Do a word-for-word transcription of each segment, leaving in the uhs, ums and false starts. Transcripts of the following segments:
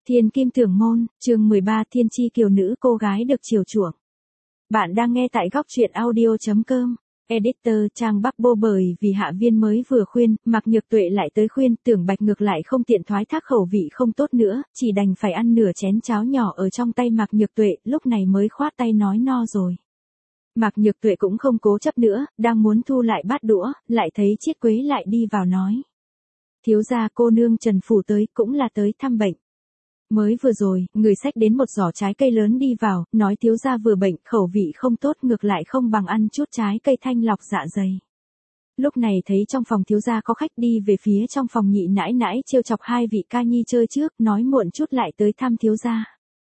Thiên Kim Tưởng Môn, chương mười ba Thiên Chi Kiều Nữ cô gái được chiều chuộng. Bạn đang nghe tại góc truyện audio chấm com. Editor Trang Bắc Bô bởi vì Hạ Viên mới vừa khuyên, Mạc Nhược Tuệ lại tới khuyên, Tưởng Bạch ngược lại không tiện thoái thác khẩu vị không tốt nữa, chỉ đành phải ăn nửa chén cháo nhỏ ở trong tay Mạc Nhược Tuệ, lúc này mới khoát tay nói no rồi. Mạc Nhược Tuệ cũng không cố chấp nữa, đang muốn thu lại bát đũa, lại thấy Chiết Quế lại đi vào nói. Thiếu gia cô nương Trần Phủ tới, cũng là tới thăm bệnh. Mới vừa rồi, người xách đến một giỏ trái cây lớn đi vào, nói thiếu gia vừa bệnh, khẩu vị không tốt ngược lại không bằng ăn chút trái cây thanh lọc dạ dày. Lúc này thấy trong phòng thiếu gia có khách đi về phía trong phòng nhị nãi nãi trêu chọc hai vị ca nhi chơi trước, nói muộn chút lại tới thăm thiếu gia.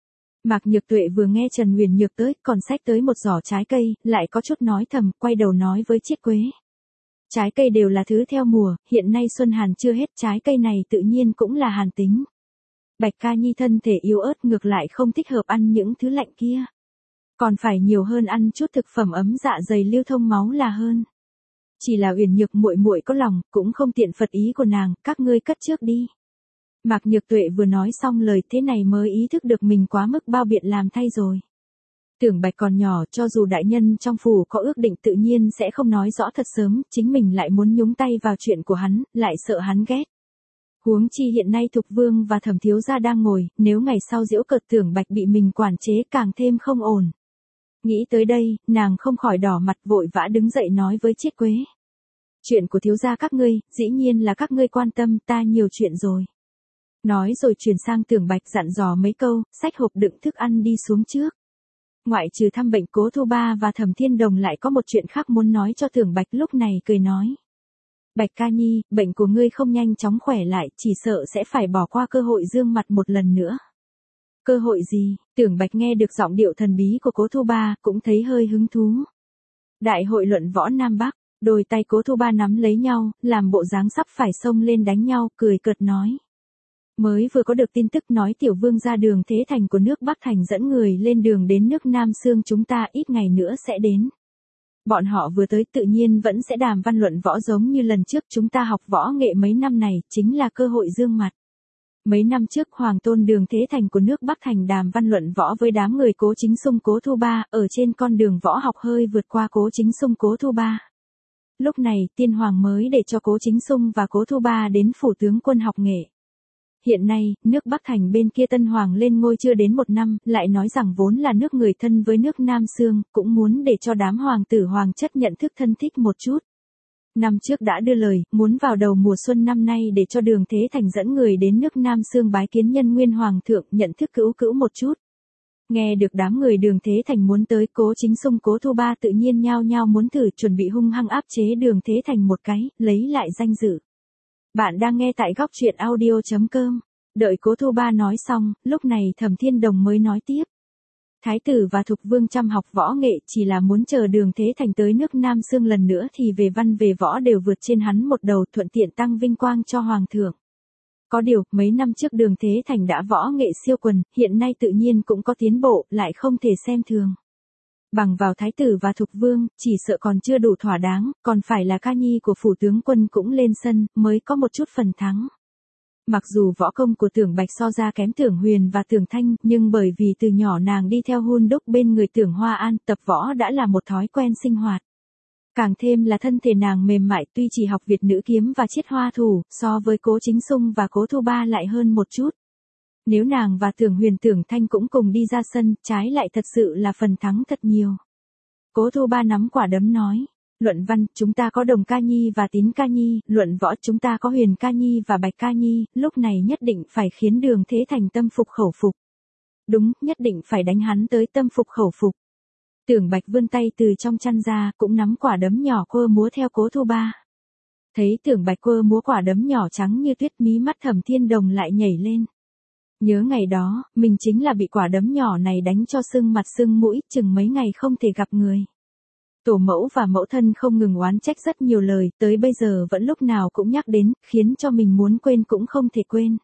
Mạc Nhược Tuệ vừa nghe Trần Huyền Nhược tới, còn xách tới một giỏ trái cây, lại có chút nói thầm, quay đầu nói với Chiết Quế. Trái cây đều là thứ theo mùa, hiện nay xuân hàn chưa hết, trái cây này tự nhiên cũng là hàn tính. Bạch ca nhi thân thể yếu ớt ngược lại không thích hợp ăn những thứ lạnh kia. Còn phải nhiều hơn ăn chút thực phẩm ấm dạ dày lưu thông máu là hơn. Chỉ là Uyển Nhược muội muội có lòng, cũng không tiện phật ý của nàng, các ngươi cất trước đi. Mạc Nhược Tuệ vừa nói xong lời thế này mới ý thức được mình quá mức bao biện làm thay rồi. Tưởng Bạch còn nhỏ, cho dù đại nhân trong phủ có ước định tự nhiên sẽ không nói rõ thật sớm, chính mình lại muốn nhúng tay vào chuyện của hắn, lại sợ hắn ghét. Huống chi hiện nay Thục Vương và Thẩm thiếu gia đang ngồi, nếu ngày sau giễu cợt Tưởng Bạch bị mình quản chế càng thêm không ổn. Nghĩ tới đây, nàng không khỏi đỏ mặt vội vã đứng dậy nói với Chiết Quế. Chuyện của thiếu gia các ngươi, dĩ nhiên là các ngươi quan tâm, ta nhiều chuyện rồi. Nói rồi chuyển sang Tưởng Bạch dặn dò mấy câu, xách hộp đựng thức ăn đi xuống trước. Ngoại trừ thăm bệnh Cố Thu Ba và Thẩm Thiên Đồng lại có một chuyện khác muốn nói cho Tưởng Bạch, lúc này cười nói. Bạch ca nhi, bệnh của ngươi không nhanh chóng khỏe lại, chỉ sợ sẽ phải bỏ qua cơ hội dương mặt một lần nữa. Cơ hội gì? Tưởng Bạch nghe được giọng điệu thần bí của Cố Thu Ba, cũng thấy hơi hứng thú. Đại hội luận võ Nam Bắc, đôi tay Cố Thu Ba nắm lấy nhau, làm bộ dáng sắp phải xông lên đánh nhau, cười cợt nói. Mới vừa có được tin tức nói tiểu vương ra đường Thế Thành của nước Bắc Thành dẫn người lên đường đến nước Nam Sương, chúng ta ít ngày nữa sẽ đến. Bọn họ vừa tới tự nhiên vẫn sẽ đàm văn luận võ giống như lần trước chúng ta học võ nghệ mấy năm này, chính là cơ hội dương mặt. Mấy năm trước Hoàng Tôn đường Thế Thành của nước Bắc Thành đàm văn luận võ với đám người Cố Chính Xung Cố Thu Ba, ở trên con đường võ học hơi vượt qua Cố Chính Xung Cố Thu Ba. Lúc này tiên hoàng mới để cho Cố Chính Xung và Cố Thu Ba đến phủ tướng quân học nghệ. Hiện nay, nước Bắc Thành bên kia Tân Hoàng lên ngôi chưa đến một năm, lại nói rằng vốn là nước người thân với nước Nam Sương, cũng muốn để cho đám hoàng tử hoàng chất nhận thức thân thích một chút. Năm trước đã đưa lời, muốn vào đầu mùa xuân năm nay để cho đường Thế Thành dẫn người đến nước Nam Sương bái kiến nhân nguyên hoàng thượng, nhận thức cữu cữu một chút. Nghe được đám người đường Thế Thành muốn tới, Cố Chính Xung Cố Thu Ba tự nhiên nhao nhao muốn thử, chuẩn bị hung hăng áp chế đường Thế Thành một cái, lấy lại danh dự. Bạn đang nghe tại góc truyện audio chấm com. Đợi Cố Thu Ba nói xong, lúc này Thẩm Thiên Đồng mới nói tiếp. Thái tử và Thục Vương chăm học võ nghệ, chỉ là muốn chờ đường Thế Thành tới nước Nam Sương lần nữa thì về văn về võ đều vượt trên hắn một đầu, thuận tiện tăng vinh quang cho hoàng thượng. Có điều, mấy năm trước đường Thế Thành đã võ nghệ siêu quần, hiện nay tự nhiên cũng có tiến bộ, lại không thể xem thường. Bằng vào Thái tử và Thục Vương, chỉ sợ còn chưa đủ thỏa đáng, còn phải là ca nhi của phủ tướng quân cũng lên sân, mới có một chút phần thắng. Mặc dù võ công của Tưởng Bạch so ra kém Tưởng Huyền và Tưởng Thanh, nhưng bởi vì từ nhỏ nàng đi theo hun đúc bên người Tưởng Hoa An, tập võ đã là một thói quen sinh hoạt. Càng thêm là thân thể nàng mềm mại, tuy chỉ học Việt nữ kiếm và chiết hoa thủ, so với Cố Chính Xung và Cố Thu Ba lại hơn một chút. Nếu nàng và Tưởng Huyền Tưởng Thanh cũng cùng đi ra sân, trái lại thật sự là phần thắng thật nhiều. Cố Thu Ba nắm quả đấm nói. Luận văn, chúng ta có Đồng ca nhi và Tín ca nhi, luận võ chúng ta có Huyền ca nhi và Bạch ca nhi, lúc này nhất định phải khiến đường Thế Thành tâm phục khẩu phục. Đúng, nhất định phải đánh hắn tới tâm phục khẩu phục. Tưởng Bạch vươn tay từ trong chăn ra, cũng nắm quả đấm nhỏ quơ múa theo Cố Thu Ba. Thấy Tưởng Bạch quơ múa quả đấm nhỏ trắng như tuyết, mí mắt Thẩm Thiên Đồng lại nhảy lên. Nhớ ngày đó, mình chính là bị quả đấm nhỏ này đánh cho sưng mặt sưng mũi, chừng mấy ngày không thể gặp người. Tổ mẫu và mẫu thân không ngừng oán trách rất nhiều lời, tới bây giờ vẫn lúc nào cũng nhắc đến, khiến cho mình muốn quên cũng không thể quên.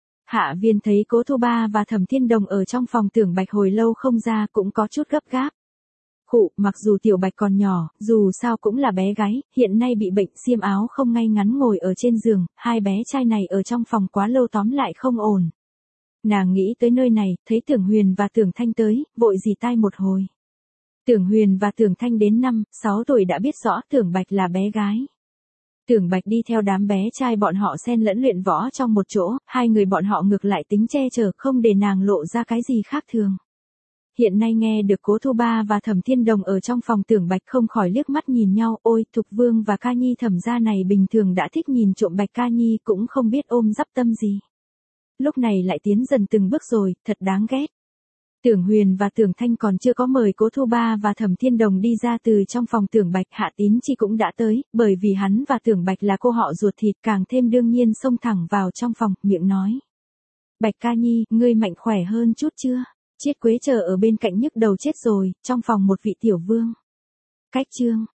Hạ Viên thấy Cố Thu Ba và Thẩm Thiên Đồng ở trong phòng Tưởng Bạch hồi lâu không ra, cũng có chút gấp gáp. Khụ, mặc dù Tiểu Bạch còn nhỏ, dù sao cũng là bé gái, hiện nay bị bệnh xiêm áo không ngay ngắn ngồi ở trên giường, hai bé trai này ở trong phòng quá lâu tóm lại không ổn. Nàng nghĩ tới nơi này, thấy Tưởng Huyền và Tưởng Thanh tới, vội rì tai một hồi. Tưởng Huyền và Tưởng Thanh đến năm, sáu tuổi đã biết rõ Tưởng Bạch là bé gái. Tưởng Bạch đi theo đám bé trai bọn họ xen lẫn luyện võ trong một chỗ, hai người bọn họ ngược lại tính che chở không để nàng lộ ra cái gì khác thường. Hiện nay nghe được Cố Thu Ba và Thẩm Thiên Đồng ở trong phòng, Tưởng Bạch không khỏi liếc mắt nhìn nhau, ôi, Thục Vương và Ca Nhi Thẩm gia này bình thường đã thích nhìn trộm Bạch Ca Nhi cũng không biết ôm dắp tâm gì. Lúc này lại tiến dần từng bước rồi, thật đáng ghét. Tưởng Huyền và Tưởng Thanh còn chưa có mời Cố Thu Ba và Thẩm Thiên Đồng đi ra từ trong phòng, Tưởng Bạch, Hạ Tín Chi cũng đã tới, bởi vì hắn và Tưởng Bạch là cô họ ruột thịt, càng thêm đương nhiên xông thẳng vào trong phòng, miệng nói. Bạch Ca Nhi, ngươi mạnh khỏe hơn chút chưa? Chiết Quế chờ ở bên cạnh nhức đầu chết rồi, trong phòng một vị tiểu vương. Cách chương.